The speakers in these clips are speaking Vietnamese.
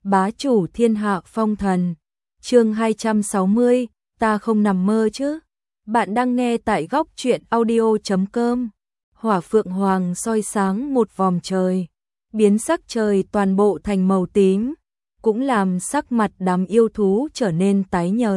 bá chủ thiên hạ phong thần. Chương 260, ta không nằm mơ chứ. Bạn đang nghe tại góc truyện audio.com. Hỏa phượng hoàng soi sáng một vòm trời, biến sắc trời toàn bộ thành màu tím, cũng làm sắc mặt đám yêu thú trở nên tái nhợt.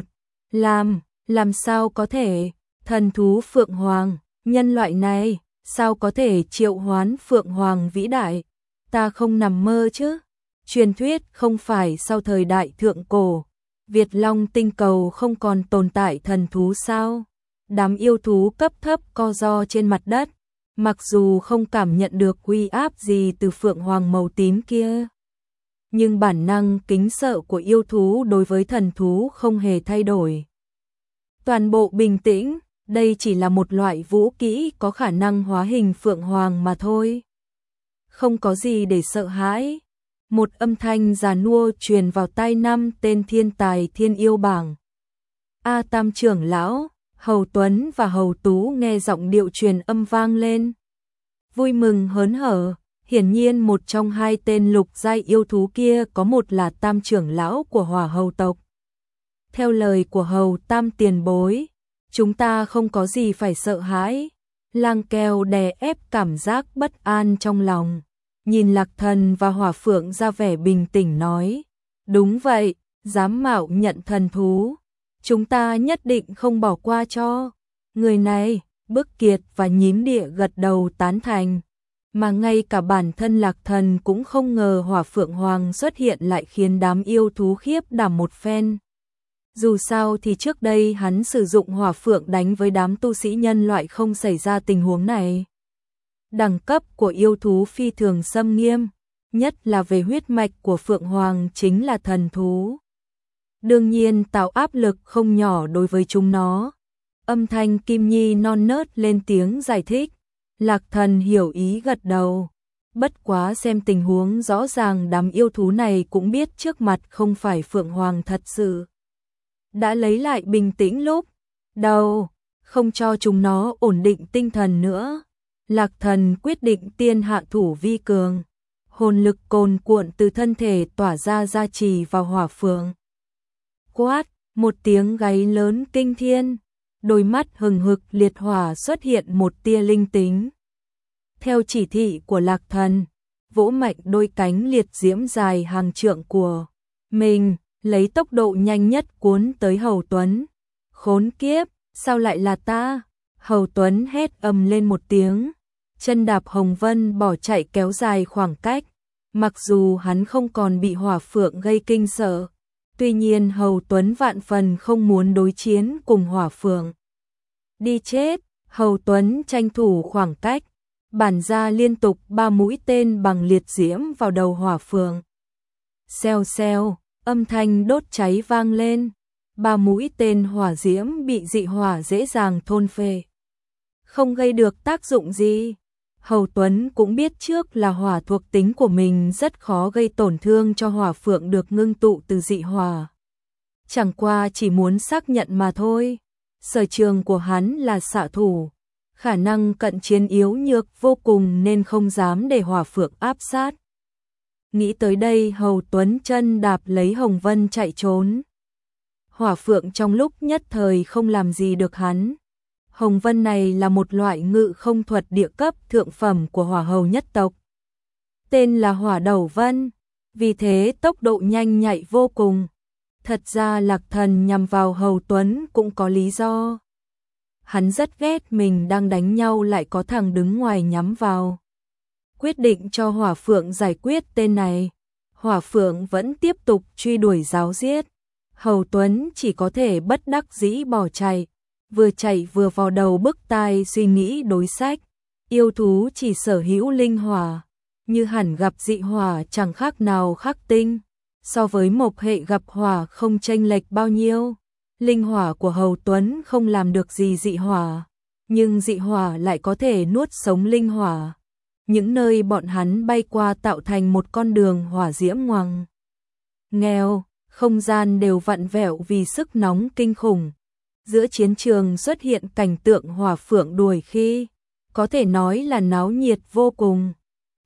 Làm sao có thể, thần thú phượng hoàng, nhân loại này, sao có thể triệu hoán phượng hoàng vĩ đại? Ta không nằm mơ chứ. Truyền thuyết không phải sau thời đại thượng cổ, Việt Long tinh cầu không còn tồn tại thần thú sao? Đám yêu thú cấp thấp co ro trên mặt đất, mặc dù không cảm nhận được uy áp gì từ phượng hoàng màu tím kia, nhưng bản năng kính sợ của yêu thú đối với thần thú không hề thay đổi. Toàn bộ bình tĩnh, đây chỉ là một loại vũ kỹ có khả năng hóa hình phượng hoàng mà thôi. Không có gì để sợ hãi. Một âm thanh già nua truyền vào tai năm tên thiên tài thiên yêu bảng. A Tam trưởng lão, Hầu Tuấn và Hầu Tú nghe giọng điệu truyền âm vang lên. Vui mừng hớn hở, hiển nhiên một trong hai tên lục giai yêu thú kia có một là Tam trưởng lão của Hỏa Hầu tộc. Theo lời của Hầu Tam tiền bối, chúng ta không có gì phải sợ hãi. Lang Keo đè ép cảm giác bất an trong lòng, nhìn Lạc Thần và Hỏa Phượng ra vẻ bình tĩnh nói, đúng vậy, dám mạo nhận thần thú, chúng ta nhất định không bỏ qua cho. Người này, Bức Kiệt và Nhím Địa gật đầu tán thành, mà ngay cả bản thân Lạc Thần cũng không ngờ Hỏa Phượng Hoàng xuất hiện lại khiến đám yêu thú khiếp đảm một phen. Dù sao thì trước đây hắn sử dụng hỏa phượng đánh với đám tu sĩ nhân loại không xảy ra tình huống này. Đẳng cấp của yêu thú phi thường xâm nghiêm, nhất là về huyết mạch của phượng hoàng chính là thần thú. Đương nhiên tạo áp lực không nhỏ đối với chúng nó. Âm thanh Kim Nhi non nớt lên tiếng giải thích. Lạc Thần hiểu ý gật đầu. Bất quá xem tình huống rõ ràng đám yêu thú này cũng biết trước mặt không phải phượng hoàng thật sự. Đã lấy lại bình tĩnh lúc đầu, không cho chúng nó ổn định tinh thần nữa. Lạc Thần quyết định tiên hạ thủ vi cường, hồn lực cồn cuộn từ thân thể tỏa ra gia trì vào hỏa phượng. Quát, một tiếng gáy lớn kinh thiên, đôi mắt hừng hực liệt hỏa xuất hiện một tia linh tính. Theo chỉ thị của Lạc Thần, vỗ mạnh đôi cánh liệt diễm dài hàng trượng của mình, lấy tốc độ nhanh nhất cuốn tới Hầu Tuấn. Khốn kiếp, sao lại là ta? Hầu Tuấn hét ầm lên một tiếng, chân đạp hồng vân bỏ chạy kéo dài khoảng cách. Mặc dù hắn không còn bị hỏa phượng gây kinh sợ, tuy nhiên Hầu Tuấn vạn phần không muốn đối chiến cùng hỏa phượng. Đi chết, Hầu Tuấn tranh thủ khoảng cách, bắn ra liên tục 3 mũi tên bằng liệt diễm vào đầu hỏa phượng. Xèo xèo, âm thanh đốt cháy vang lên, 3 mũi tên hỏa diễm bị dị hỏa dễ dàng thôn phệ, không gây được tác dụng gì. Hầu Tuấn cũng biết trước là hỏa thuộc tính của mình rất khó gây tổn thương cho hỏa phượng được ngưng tụ từ dị hỏa. Chẳng qua chỉ muốn xác nhận mà thôi. Sở trường của hắn là xạ thủ, khả năng cận chiến yếu nhược vô cùng nên không dám để hỏa phượng áp sát. Nghĩ tới đây Hầu Tuấn chân đạp lấy hồng vân chạy trốn. Hỏa phượng trong lúc nhất thời không làm gì được hắn. Hồng vân này là một loại ngự không thuật địa cấp thượng phẩm của hỏa hầu nhất tộc. Tên là hỏa đầu vân, vì thế tốc độ nhanh nhạy vô cùng. Thật ra Lạc Thần nhằm vào Hầu Tuấn cũng có lý do. Hắn rất ghét mình đang đánh nhau lại có thằng đứng ngoài nhắm vào. Quyết định cho hỏa phượng giải quyết tên này. Hỏa phượng vẫn tiếp tục truy đuổi ráo giết. Hầu Tuấn chỉ có thể bất đắc dĩ bỏ chạy. Vừa chạy vừa vào đầu bức tai suy nghĩ đối sách. Yêu thú chỉ sở hữu linh hỏa, như hẳn gặp dị hỏa chẳng khác nào khắc tinh. So với mộc hệ gặp hỏa không chênh lệch bao nhiêu. Linh hỏa của Hầu Tuấn không làm được gì dị hỏa, nhưng dị hỏa lại có thể nuốt sống linh hỏa. Những nơi bọn hắn bay qua tạo thành một con đường hỏa diễm ngoằng nghèo, không gian đều vặn vẹo vì sức nóng kinh khủng. Giữa chiến trường xuất hiện cảnh tượng hỏa phượng đuổi khi, có thể nói là náo nhiệt vô cùng.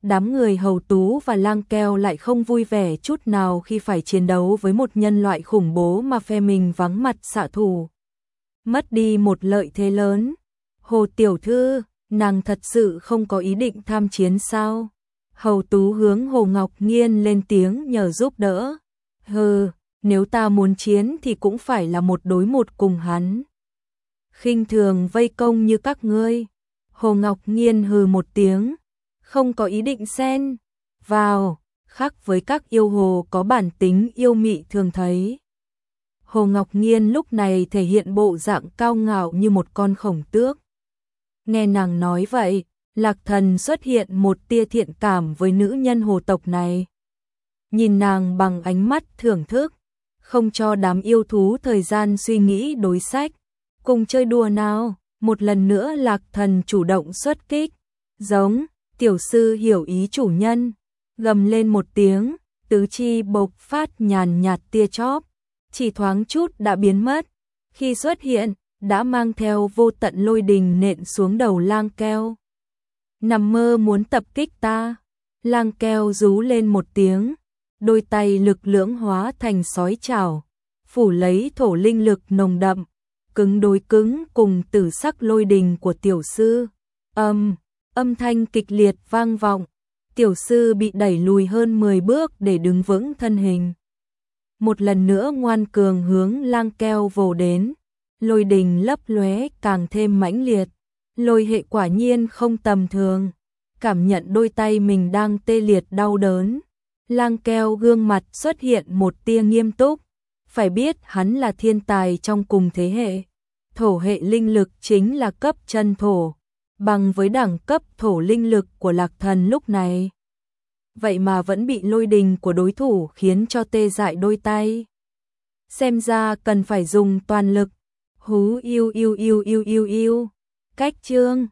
Đám người Hầu Tú và Lang Keo lại không vui vẻ chút nào khi phải chiến đấu với một nhân loại khủng bố mà phe mình vắng mặt xạ thủ. Mất đi một lợi thế lớn. Hồ tiểu thư, nàng thật sự không có ý định tham chiến sao? Hầu Tú hướng Hồ Ngọc Nghiên lên tiếng nhờ giúp đỡ. Hừ, nếu ta muốn chiến thì cũng phải là một đối một cùng hắn. Khinh thường vây công như các ngươi. Hồ Ngọc Nghiên hừ một tiếng, không có ý định xen vào, khác với các yêu hồ có bản tính yêu mị thường thấy. Hồ Ngọc Nghiên lúc này thể hiện bộ dạng cao ngạo như một con khổng tước. Nghe nàng nói vậy, Lạc Thần xuất hiện một tia thiện cảm với nữ nhân hồ tộc này. Nhìn nàng bằng ánh mắt thưởng thức, không cho đám yêu thú thời gian suy nghĩ đối sách. Cùng chơi đùa nào, một lần nữa Lạc Thần chủ động xuất kích. Giống, tiểu sư hiểu ý chủ nhân. Gầm lên một tiếng, tứ chi bộc phát nhàn nhạt tia chóp. Chỉ thoáng chút đã biến mất. Khi xuất hiện, đã mang theo vô tận lôi đình nện xuống đầu Lang Keo. Nằm mơ muốn tập kích ta. Lang Keo rú lên một tiếng, đôi tay lực lưỡng hóa thành sói chảo, phủ lấy thổ linh lực nồng đậm, cứng đối cứng cùng tử sắc lôi đình của tiểu sư. Âm thanh kịch liệt vang vọng, tiểu sư bị đẩy lùi hơn 10 bước để đứng vững thân hình. Một lần nữa ngoan cường hướng Lang Keo vồ đến, lôi đình lấp lóe càng thêm mãnh liệt. Lôi hệ quả nhiên không tầm thường, cảm nhận đôi tay mình đang tê liệt đau đớn. Lang Keo gương mặt xuất hiện một tia nghiêm túc, phải biết hắn là thiên tài trong cùng thế hệ. Thổ hệ linh lực chính là cấp chân thổ, bằng với đẳng cấp thổ linh lực của Lạc Thần lúc này. Vậy mà vẫn bị lôi đình của đối thủ khiến cho tê dại đôi tay. Xem ra cần phải dùng toàn lực. Hú yêu. Cách chương